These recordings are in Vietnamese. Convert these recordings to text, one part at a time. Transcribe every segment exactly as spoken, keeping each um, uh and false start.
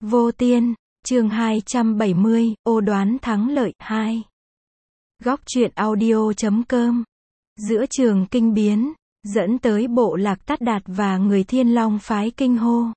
Vô Tiên, chương hai trăm bảy mươi, ô đoán thắng lợi, hai. Góc truyện audio.com. Giữa trường kinh biến, dẫn tới bộ lạc Tát Đạt và người Thiên Long phái kinh hô.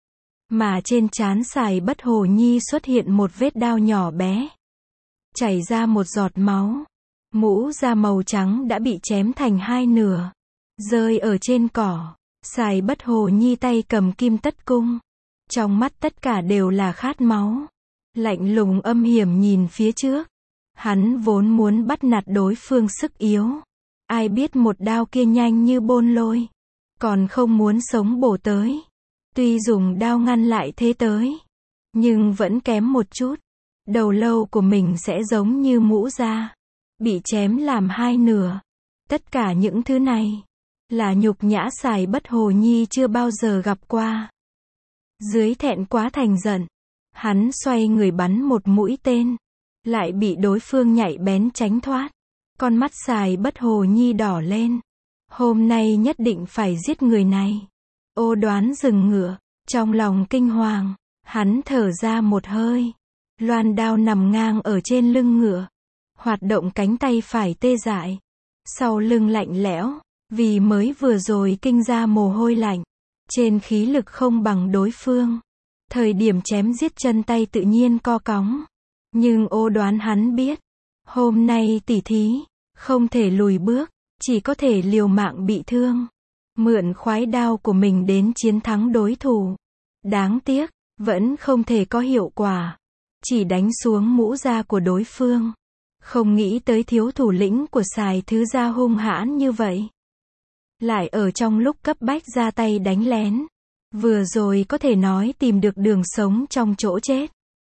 Mà trên trán Sài Bất Hồ Nhi xuất hiện một vết đao nhỏ bé. Chảy ra một giọt máu. Mũ da màu trắng đã bị chém thành hai nửa. Rơi ở trên cỏ. Sài Bất Hồ Nhi tay cầm kim tất cung. Trong mắt tất cả đều là khát máu. Lạnh lùng âm hiểm nhìn phía trước. Hắn vốn muốn bắt nạt đối phương sức yếu. Ai biết một đao kia nhanh như bôn lôi. Còn không muốn sống bổ tới. Tuy dùng đao ngăn lại thế tới. Nhưng vẫn kém một chút. Đầu lâu của mình sẽ giống như mũ da. Bị chém làm hai nửa. Tất cả những thứ này. Là nhục nhã Sài Bất Hồ Nhi chưa bao giờ gặp qua. Dưới thẹn quá thành giận. Hắn xoay người bắn một mũi tên. Lại bị đối phương nhạy bén tránh thoát. Con mắt Sài Bất Hồ Nhi đỏ lên. Hôm nay nhất định phải giết người này. Ô Đoán dừng ngựa. Trong lòng kinh hoàng. Hắn thở ra một hơi. Loan đao nằm ngang ở trên lưng ngựa. Hoạt động cánh tay phải tê dại. Sau lưng lạnh lẽo. Vì mới vừa rồi kinh ra mồ hôi lạnh. Trên khí lực không bằng đối phương. Thời điểm chém giết chân tay tự nhiên co cóng. Nhưng Ô Đoán hắn biết. Hôm nay tỉ thí. Không thể lùi bước. Chỉ có thể liều mạng bị thương. Mượn khoái đao của mình đến chiến thắng đối thủ. Đáng tiếc. Vẫn không thể có hiệu quả. Chỉ đánh xuống mũ da của đối phương. Không nghĩ tới thiếu thủ lĩnh của Sài Thứ Gia hung hãn như vậy. Lại ở trong lúc cấp bách ra tay đánh lén. Vừa rồi có thể nói tìm được đường sống trong chỗ chết.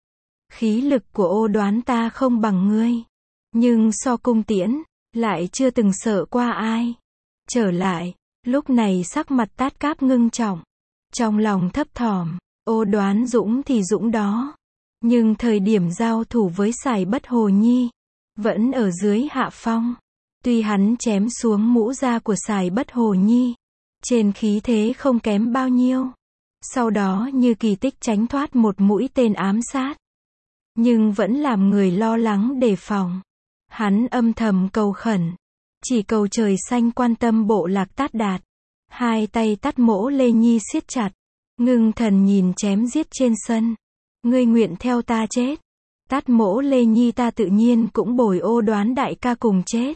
Khí lực của Ô Đoán ta không bằng ngươi. Nhưng so cung tiễn, lại chưa từng sợ qua ai. Trở lại, lúc này sắc mặt Tát Cáp ngưng trọng. Trong lòng thấp thỏm, Ô Đoán dũng thì dũng đó. Nhưng thời điểm giao thủ với Sài Bất Hồ Nhi, vẫn ở dưới hạ phong. Tuy hắn chém xuống mũ da của Sài Bất Hồ Nhi. Trên khí thế không kém bao nhiêu. Sau đó như kỳ tích tránh thoát một mũi tên ám sát. Nhưng vẫn làm người lo lắng đề phòng. Hắn âm thầm cầu khẩn. Chỉ cầu trời xanh quan tâm bộ lạc Tát Đạt. Hai tay Tát Mỗ Lê Nhi siết chặt. Ngưng thần nhìn chém giết trên sân. Ngươi nguyện theo ta chết. Tát Mỗ Lê Nhi ta tự nhiên cũng bồi Ô Đoán đại ca cùng chết.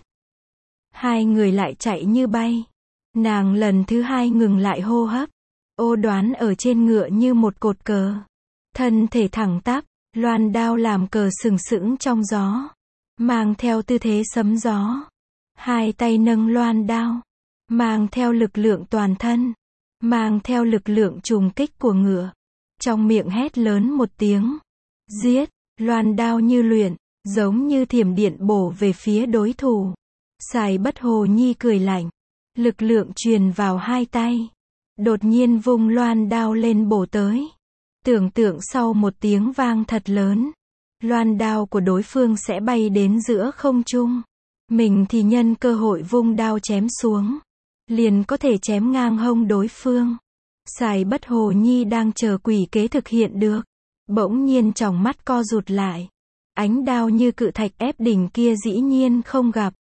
Hai người lại chạy như bay. Nàng lần thứ hai ngừng lại hô hấp. Ô Đoán ở trên ngựa như một cột cờ. Thân thể thẳng tắp, loan đao làm cờ sừng sững trong gió. Mang theo tư thế sấm gió. Hai tay nâng loan đao. Mang theo lực lượng toàn thân. Mang theo lực lượng trùng kích của ngựa. Trong miệng hét lớn một tiếng. Giết, loan đao như luyện, giống như thiểm điện bổ về phía đối thủ. Sài Bất Hồ Nhi cười lạnh. Lực lượng truyền vào hai tay. Đột nhiên vung loan đao lên bổ tới. Tưởng tượng sau một tiếng vang thật lớn. Loan đao của đối phương sẽ bay đến giữa không trung. Mình thì nhân cơ hội vung đao chém xuống. Liền có thể chém ngang hông đối phương. Sài Bất Hồ Nhi đang chờ quỷ kế thực hiện được. Bỗng nhiên tròng mắt co rụt lại. Ánh đao như cự thạch ép đỉnh kia dĩ nhiên không gặp.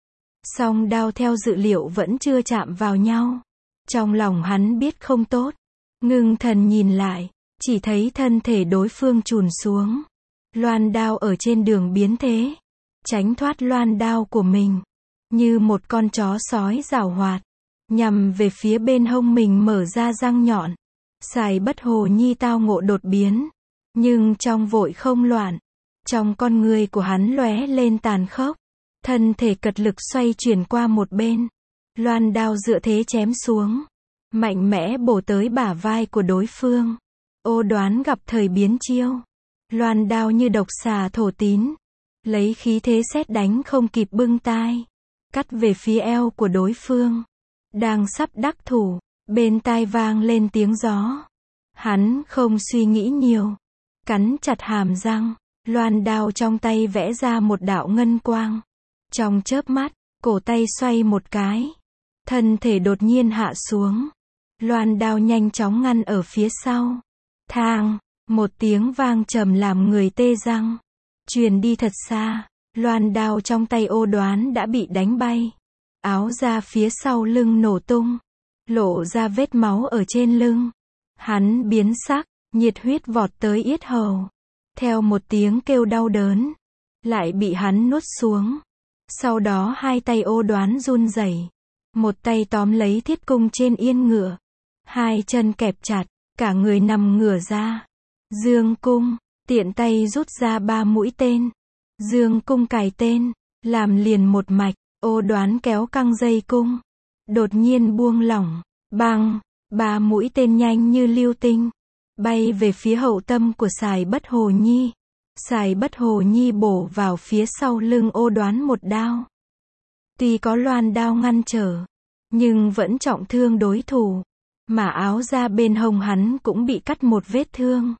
Song đao theo dự liệu vẫn chưa chạm vào nhau. Trong lòng hắn biết không tốt. Ngưng thần nhìn lại. Chỉ thấy thân thể đối phương chùn xuống. Loan đao ở trên đường biến thế. Tránh thoát loan đao của mình. Như một con chó sói giảo hoạt. Nhằm về phía bên hông mình mở ra răng nhọn. Sài Bất Hồ Nhi tao ngộ đột biến. Nhưng trong vội không loạn. Trong con người của hắn lóe lên tàn khốc. Thân thể cật lực xoay chuyển qua một bên. Loan đao dựa thế chém xuống. Mạnh mẽ bổ tới bả vai của đối phương. Ô Đoán gặp thời biến chiêu. Loan đao như độc xà thổ tín. Lấy khí thế sét đánh không kịp bưng tai. Cắt về phía eo của đối phương. Đang sắp đắc thủ. Bên tai vang lên tiếng gió. Hắn không suy nghĩ nhiều. Cắn chặt hàm răng. Loan đao trong tay vẽ ra một đạo ngân quang. Trong chớp mắt, cổ tay xoay một cái. Thân thể đột nhiên hạ xuống. Loan đao nhanh chóng ngăn ở phía sau. Thang, Một tiếng vang trầm làm người tê răng, truyền đi thật xa, loan đao trong tay Ô Đoán đã bị đánh bay. Áo da phía sau lưng nổ tung, lộ ra vết máu ở trên lưng. Hắn biến sắc, nhiệt huyết vọt tới yết hầu. Theo một tiếng kêu đau đớn, lại bị hắn nuốt xuống. Sau đó hai tay Ô Đoán run rẩy, một tay tóm lấy thiết cung trên yên ngựa, hai chân kẹp chặt, cả người nằm ngửa ra. Dương cung, tiện tay rút ra ba mũi tên. Dương cung cài tên, làm liền một mạch. Ô Đoán kéo căng dây cung, đột nhiên buông lỏng, băng, ba mũi tên nhanh như lưu tinh, bay về phía hậu tâm của Sài Bất Hồ Nhi. Sài Bất Hồ Nhi bổ vào phía sau lưng Ô Đoán một đao. Tuy có loan đao ngăn trở, nhưng vẫn trọng thương đối thủ, mà áo da bên hông hắn cũng bị cắt một vết thương.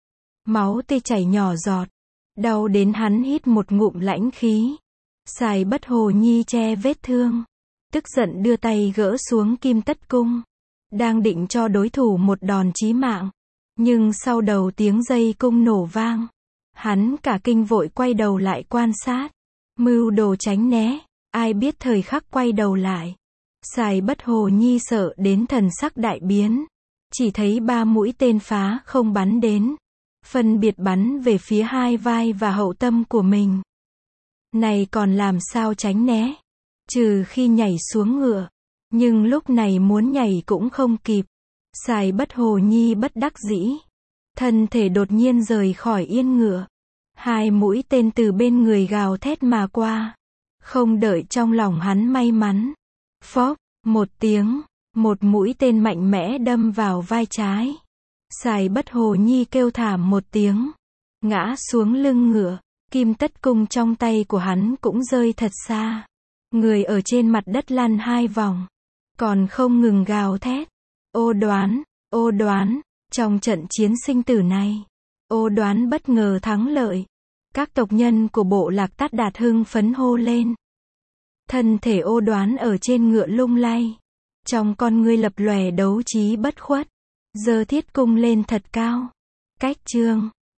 Máu tê chảy nhỏ giọt, đau đến hắn hít một ngụm lãnh khí. Sài Bất Hồ Nhi che vết thương, tức giận đưa tay gỡ xuống kim tất cung, đang định cho đối thủ một đòn chí mạng, nhưng sau đầu tiếng dây cung nổ vang, hắn cả kinh vội quay đầu lại quan sát, mưu đồ tránh né. Ai biết thời khắc quay đầu lại, Sài Bất Hồ Nhi sợ đến thần sắc đại biến, chỉ thấy ba mũi tên phá không bắn đến, phân biệt bắn về phía hai vai và hậu tâm của mình. Này còn làm sao tránh né, trừ khi nhảy xuống ngựa, nhưng lúc này muốn nhảy cũng không kịp. Sài Bất Hồ Nhi bất đắc dĩ, thân thể đột nhiên rời khỏi yên ngựa, hai mũi tên từ bên người gào thét mà qua, không đợi trong lòng hắn may mắn, phốc, một tiếng, một mũi tên mạnh mẽ đâm vào vai trái. Sài Bất Hồ Nhi kêu thảm một tiếng, ngã xuống lưng ngựa. Kim tất cung trong tay của hắn cũng rơi thật xa. Người ở trên mặt đất lăn hai vòng, còn không ngừng gào thét. Ô Đoán, Ô Đoán, trong trận chiến sinh tử này, Ô Đoán bất ngờ thắng lợi. Các tộc nhân của bộ lạc Tát Đạt hưng phấn hô lên. Thân thể Ô Đoán ở trên ngựa lung lay, trong con ngươi lập lòe đấu trí bất khuất, giơ thiết cung lên thật cao. Cách chương